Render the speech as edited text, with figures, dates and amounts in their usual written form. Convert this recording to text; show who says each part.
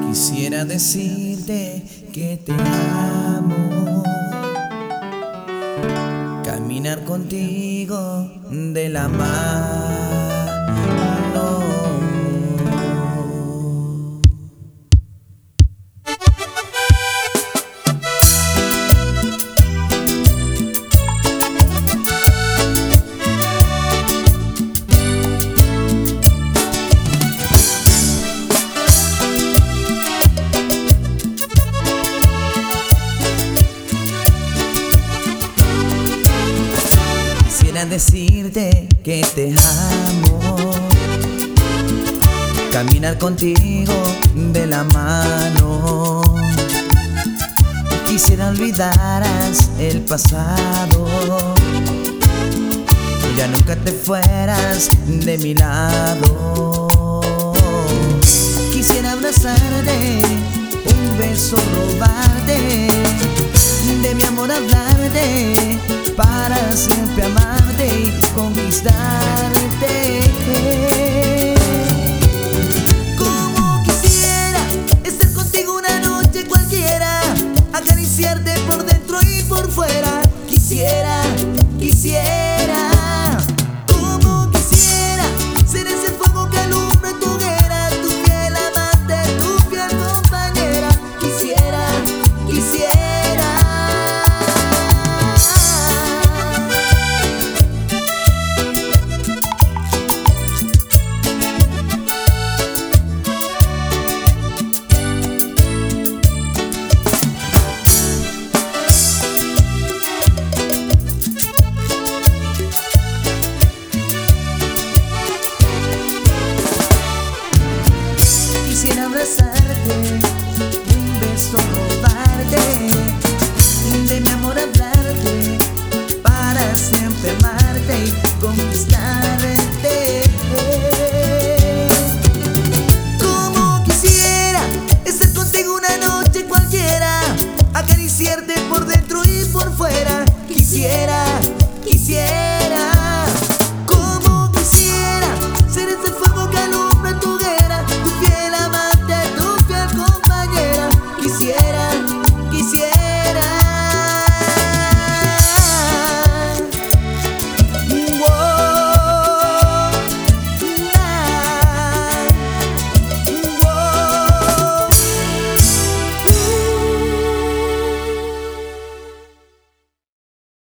Speaker 1: Quisiera decirte que te amo, caminar contigo de la mano. Quisiera decirte que te amo, caminar contigo de la mano. Quisiera olvidaras el pasado, ya nunca te fueras de mi lado. Quisiera abrazarte, un beso robarte, de mi amor hablarte, para siempre amarte y conquistarte. Como quisiera estar contigo una noche cualquiera, acariciarte por dentro y por fuera. Quisiera, quisiera. Como quisiera ser ese fuego que alumbra tu hoguera, tu fiel amante, tu fiel compañera. Quisiera, quisiera. Quisiera abrazar